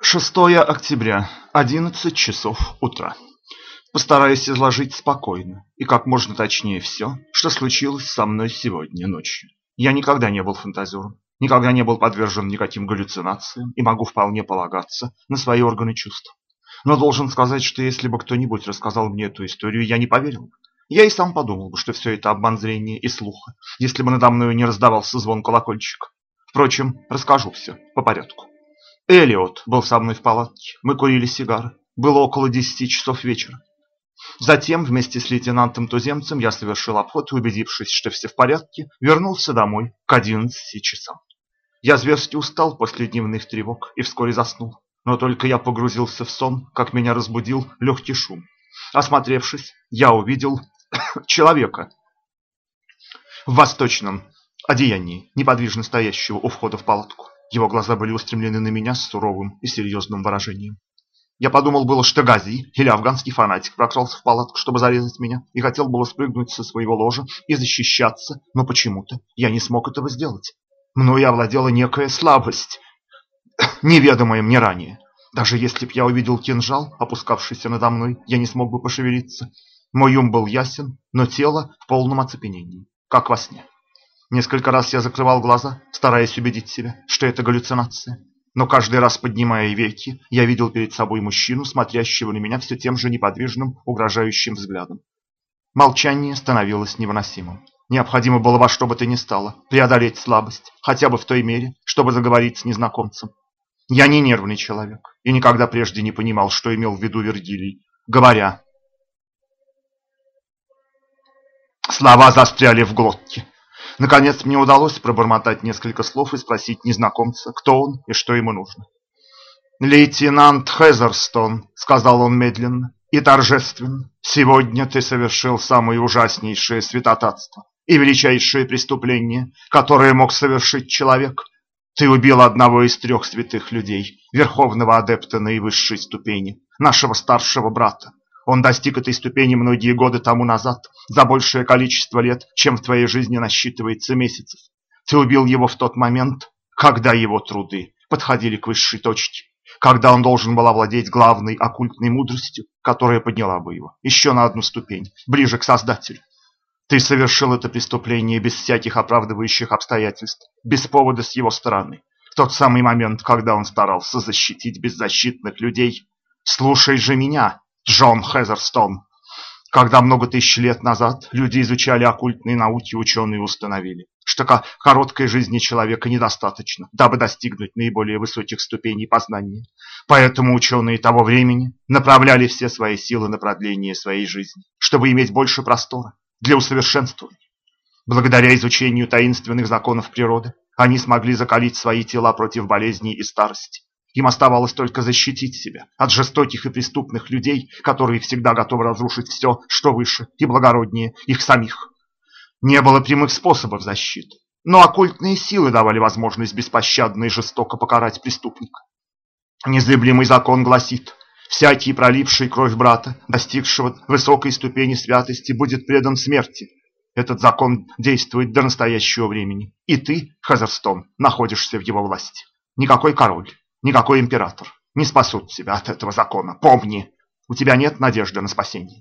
6 октября, 11 часов утра. Постараюсь изложить спокойно и как можно точнее все, что случилось со мной сегодня ночью. Я никогда не был фантазером, никогда не был подвержен никаким галлюцинациям и могу вполне полагаться на свои органы чувств. Но должен сказать, что если бы кто-нибудь рассказал мне эту историю, я не поверил бы. Я и сам подумал бы, что все это обман зрения и слуха, если бы надо мною не раздавался звон колокольчика. Впрочем, расскажу все по порядку. Элиот был со мной в палатке, мы курили сигары. Было около 10 часов вечера. Затем вместе с лейтенантом-туземцем я совершил обход и, убедившись, что все в порядке, вернулся домой к 11 часам. Я зверски устал после дневных тревог и вскоре заснул. Но только я погрузился в сон, как меня разбудил легкий шум. Осмотревшись, я увидел человека в восточном одеянии, неподвижно стоящего у входа в палатку. Его глаза были устремлены на меня с суровым и серьезным выражением. Я подумал было, что Гази или афганский фанатик прокрался в палатку, чтобы зарезать меня, и хотел было спрыгнуть со своего ложа и защищаться, но почему-то я не смог этого сделать. Мною овладела некая слабость, неведомая мне ранее. Даже если б я увидел кинжал, опускавшийся надо мной, я не смог бы пошевелиться. Мой ум был ясен, но тело в полном оцепенении, как во сне. Несколько раз я закрывал глаза, стараясь убедить себя, что это галлюцинация. Но каждый раз, поднимая веки, я видел перед собой мужчину, смотрящего на меня все тем же неподвижным, угрожающим взглядом. Молчание становилось невыносимым. Необходимо было во что бы то ни стало преодолеть слабость, хотя бы в той мере, чтобы заговорить с незнакомцем. Я не нервный человек и никогда прежде не понимал, что имел в виду Вергилий, говоря. Слова застряли в глотке. Наконец мне удалось пробормотать несколько слов и спросить незнакомца, кто он и что ему нужно. «Лейтенант Хезерстон», — сказал он медленно и торжественно, — «сегодня ты совершил самое ужаснейшее святотатство и величайшее преступление, которое мог совершить человек. Ты убил одного из 3 святых людей, верховного адепта наивысшей ступени, нашего старшего брата. Он достиг этой ступени многие годы тому назад, за большее количество лет, чем в твоей жизни насчитывается месяцев. Ты убил его в тот момент, когда его труды подходили к высшей точке, когда он должен был овладеть главной оккультной мудростью, которая подняла бы его еще на одну ступень, ближе к Создателю. Ты совершил это преступление без всяких оправдывающих обстоятельств, без повода с его стороны, в тот самый момент, когда он старался защитить беззащитных людей. Слушай же меня, Джон Хезерстон. Когда много тысяч лет назад люди изучали оккультные науки, ученые установили, что короткой жизни человека недостаточно, дабы достигнуть наиболее высоких ступеней познания. Поэтому ученые того времени направляли все свои силы на продление своей жизни, чтобы иметь больше простора для усовершенствования. Благодаря изучению таинственных законов природы они смогли закалить свои тела против болезней и старости. Им оставалось только защитить себя от жестоких и преступных людей, которые всегда готовы разрушить все, что выше и благороднее их самих. Не было прямых способов защиты, но оккультные силы давали возможность беспощадно и жестоко покарать преступника. Незыблемый закон гласит: всякий, проливший кровь брата, достигшего высокой ступени святости, будет предан смерти. Этот закон действует до настоящего времени, и ты, Хезерстон, находишься в его власти. Никакой король, никакой император не спасут тебя от этого закона. Помни, у тебя нет надежды на спасение.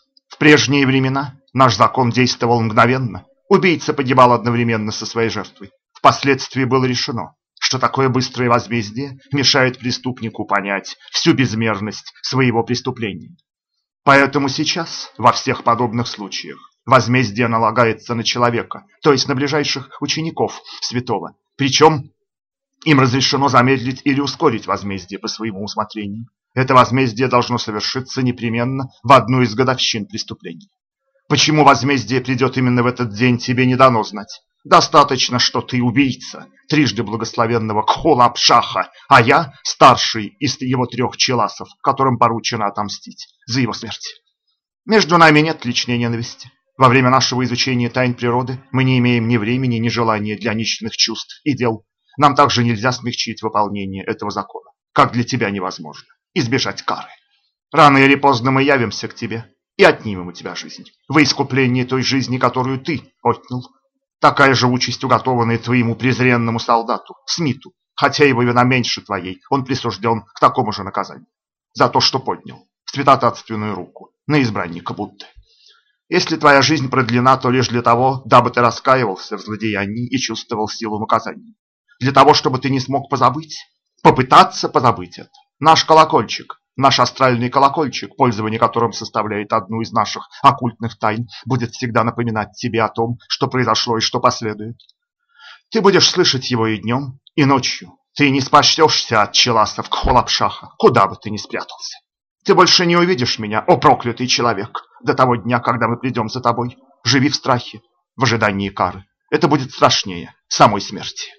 В прежние времена наш закон действовал мгновенно. Убийца погибал одновременно со своей жертвой. Впоследствии было решено, что такое быстрое возмездие мешает преступнику понять всю безмерность своего преступления. Поэтому сейчас, во всех подобных случаях, возмездие налагается на человека, то есть на ближайших учеников святого. Причем им разрешено замедлить или ускорить возмездие по своему усмотрению. Это возмездие должно совершиться непременно в одну из годовщин преступления. Почему возмездие придет именно в этот день, тебе не дано знать. Достаточно, что ты убийца, трижды благословенного Кхола-Пшаха, а я старший из его 3 челасов, которым поручено отомстить за его смерть. Между нами нет личной ненависти. Во время нашего изучения тайн природы мы не имеем ни времени, ни желания для ничных чувств и дел. Нам также нельзя смягчить выполнение этого закона, как для тебя невозможно избежать кары. Рано или поздно мы явимся к тебе и отнимем у тебя жизнь, во искупление той жизни, которую ты отнял. Такая же участь уготована и твоему презренному солдату, Смиту, Хотя его вина меньше твоей, он присужден к такому же наказанию. За то, что поднял святотатственную руку на избранника Будды. Если твоя жизнь продлена, то лишь для того, дабы ты раскаивался в злодеянии и чувствовал силу наказания. Для того, чтобы ты не смог попытаться позабыть это. Наш колокольчик, наш астральный колокольчик, пользование которым составляет одну из наших оккультных тайн, будет всегда напоминать тебе о том, что произошло и что последует. Ты будешь слышать его и днем, и ночью. Ты не спасешься от челасов Кхолапшаха, куда бы ты ни спрятался. Ты больше не увидишь меня, о проклятый человек, до того дня, когда мы придем за тобой. Живи в страхе, в ожидании кары. Это будет страшнее самой смерти.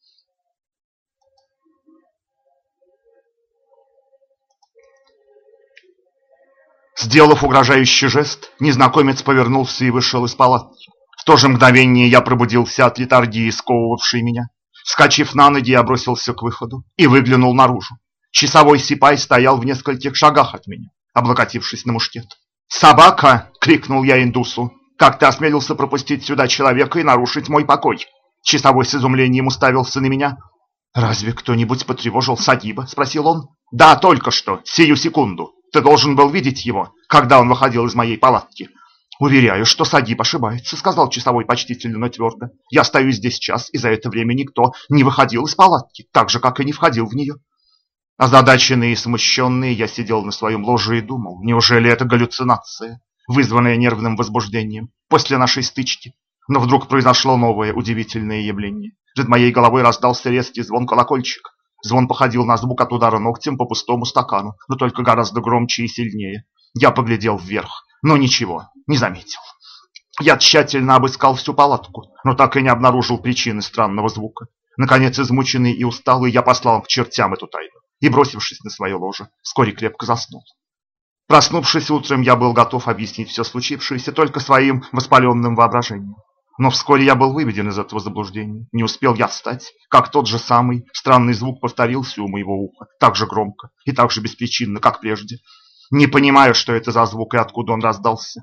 Сделав угрожающий жест, незнакомец повернулся и вышел из палатки. В то же мгновение я пробудился от летаргии, сковывавшей меня. Вскочив на ноги, я бросился к выходу и выглянул наружу. Часовой сипай стоял в нескольких шагах от меня, облокотившись на мушкет. «Собака!» — крикнул я индусу. «Как ты осмелился пропустить сюда человека и нарушить мой покой?» Часовой с изумлением уставился на меня. «Разве кто-нибудь потревожил Сагиба?» — спросил он. «Да, только что, сию секунду. Ты должен был видеть его, когда он выходил из моей палатки». «Уверяю, что Сагиб ошибается», — сказал часовой почтительно, но твердо. «Я стою здесь час, и за это время никто не выходил из палатки, так же, как и не входил в нее». Озадаченный и смущенный, я сидел на своем ложе и думал, неужели это галлюцинация, вызванная нервным возбуждением после нашей стычки? Но вдруг произошло новое удивительное явление. Над моей головой раздался резкий звон колокольчика. Звон походил на звук от удара ногтем по пустому стакану, но только гораздо громче и сильнее. Я поглядел вверх, но ничего не заметил. Я тщательно обыскал всю палатку, но так и не обнаружил причины странного звука. Наконец, измученный и усталый, я послал к чертям эту тайну и, бросившись на свое ложе, вскоре крепко заснул. Проснувшись утром, я был готов объяснить все случившееся только своим воспаленным воображением. Но вскоре я был выведен из этого заблуждения. Не успел я встать, как тот же самый странный звук повторился у моего уха, так же громко и так же беспричинно, как прежде. Не понимаю, что это за звук и откуда он раздался.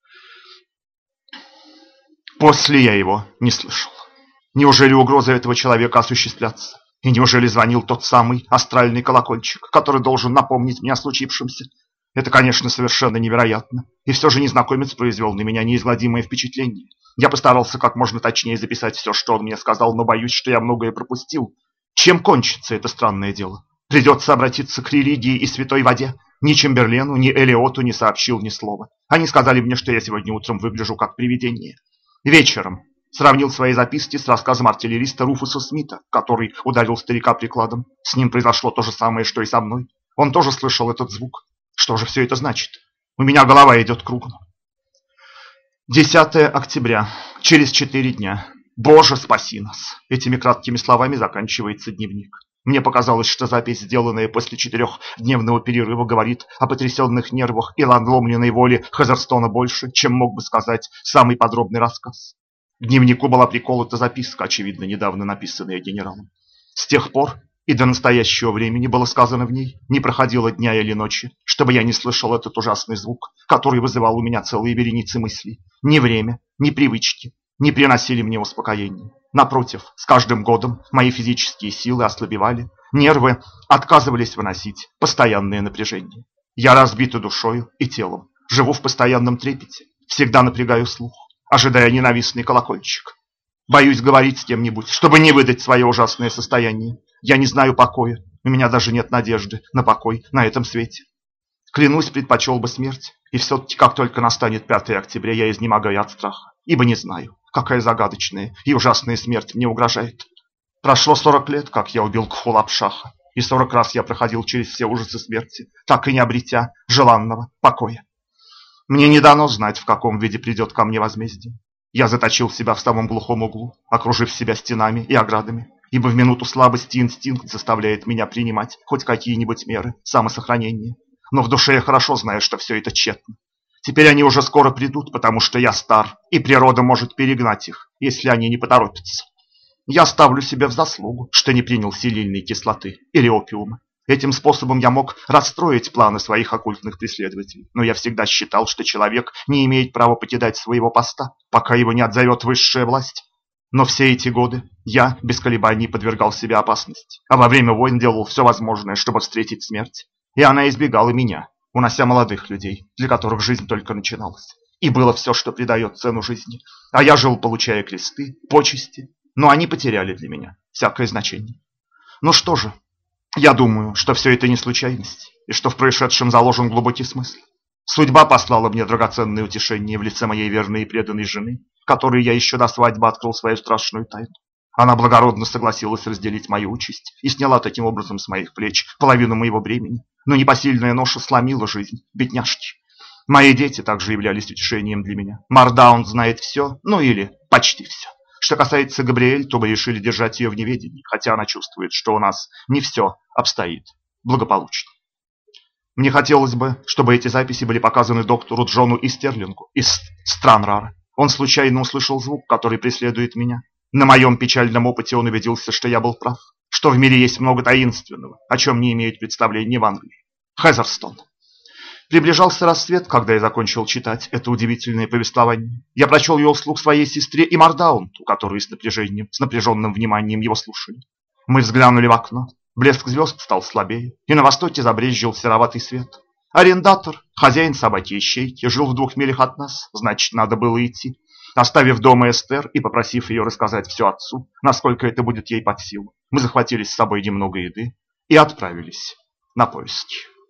После я его не слышал. Неужели угроза этого человека осуществляться? И неужели звонил тот самый астральный колокольчик, который должен напомнить мне о случившемся? Это, конечно, совершенно невероятно. И все же незнакомец произвел на меня неизгладимое впечатление. Я постарался как можно точнее записать все, что он мне сказал, но боюсь, что я многое пропустил. Чем кончится это странное дело? Придется обратиться к религии и святой воде. Ни Чемберлену, ни Элиоту не сообщил ни слова. Они сказали мне, что я сегодня утром выгляжу как привидение. Вечером сравнил свои записки с рассказом артиллериста Руфуса Смита, который ударил старика прикладом. С ним произошло то же самое, что и со мной. Он тоже слышал этот звук. Что же все это значит? У меня голова идет кругом. 10 октября. Через 4 дня. Боже, спаси нас! Этими краткими словами заканчивается дневник. Мне показалось, что запись, сделанная после 4-дневного перерыва, говорит о потрясенных нервах и надломленной воле Хазерстона больше, чем мог бы сказать самый подробный рассказ. К дневнику была приколота записка, очевидно, недавно написанная генералом. С тех пор и до настоящего времени было сказано в ней, не проходило дня или ночи, чтобы я не слышал этот ужасный звук, который вызывал у меня целые вереницы мыслей. Ни время, ни привычки не приносили мне успокоения. Напротив, с каждым годом мои физические силы ослабевали, нервы отказывались выносить постоянное напряжение. Я разбит и душою, и телом, живу в постоянном трепете, всегда напрягаю слух, ожидая ненавистный колокольчик. Боюсь говорить с кем-нибудь, чтобы не выдать свое ужасное состояние. Я не знаю покоя, у меня даже нет надежды на покой на этом свете. Клянусь, предпочел бы смерть, и все-таки, как только настанет 5 октября, я изнемогаю от страха, ибо не знаю, какая загадочная и ужасная смерть мне угрожает. Прошло 40 лет, как я убил Кхулапшаха, и 40 раз я проходил через все ужасы смерти, так и не обретя желанного покоя. Мне не дано знать, в каком виде придет ко мне возмездие. Я заточил себя в самом глухом углу, окружив себя стенами и оградами, ибо в минуту слабости инстинкт заставляет меня принимать хоть какие-нибудь меры самосохранения. Но в душе я хорошо знаю, что все это тщетно. Теперь они уже скоро придут, потому что я стар, и природа может перегнать их, если они не поторопятся. Я ставлю себе в заслугу, что не принял силильной кислоты или опиума. Этим способом я мог расстроить планы своих оккультных преследователей, но я всегда считал, что человек не имеет права покидать своего поста, пока его не отзовет высшая власть. Но все эти годы я без колебаний подвергал себя опасности, а во время войн делал все возможное, чтобы встретить смерть. И она избегала меня, унося молодых людей, для которых жизнь только начиналась. И было все, что придает цену жизни. А я жил, получая кресты, почести, но они потеряли для меня всякое значение. Ну что же, я думаю, что все это не случайность, и что в происшедшем заложен глубокий смысл. Судьба послала мне драгоценное утешение в лице моей верной и преданной жены, которой я еще до свадьбы открыл свою страшную тайну. Она благородно согласилась разделить мою участь и сняла таким образом с моих плеч половину моего бремени, но непосильная ноша сломила жизнь бедняжки. Мои дети также являлись утешением для меня. Мардаун знает все, ну или почти все. Что касается Габриэль, то мы решили держать ее в неведении, хотя она чувствует, что у нас не все обстоит благополучно. Мне хотелось бы, чтобы эти записи были показаны доктору Джону Истерлингу из Странрара. Он случайно услышал звук, который преследует меня. На моем печальном опыте он убедился, что я был прав, что в мире есть много таинственного, о чем не имеют представления в Англии. Хезерстон. Приближался рассвет, когда я закончил читать это удивительное повествование. Я прочел его вслух своей сестре и Мардаунту, которые с напряженным вниманием его слушали. Мы взглянули в окно. Блеск звезд стал слабее, и на востоке забрезжил сероватый свет. Арендатор, хозяин собаки-ищейки, жил в 2 милях от нас, значит, надо было идти. Оставив дома Эстер и попросив ее рассказать все отцу, насколько это будет ей под силу, мы захватили с собой немного еды и отправились на поиски.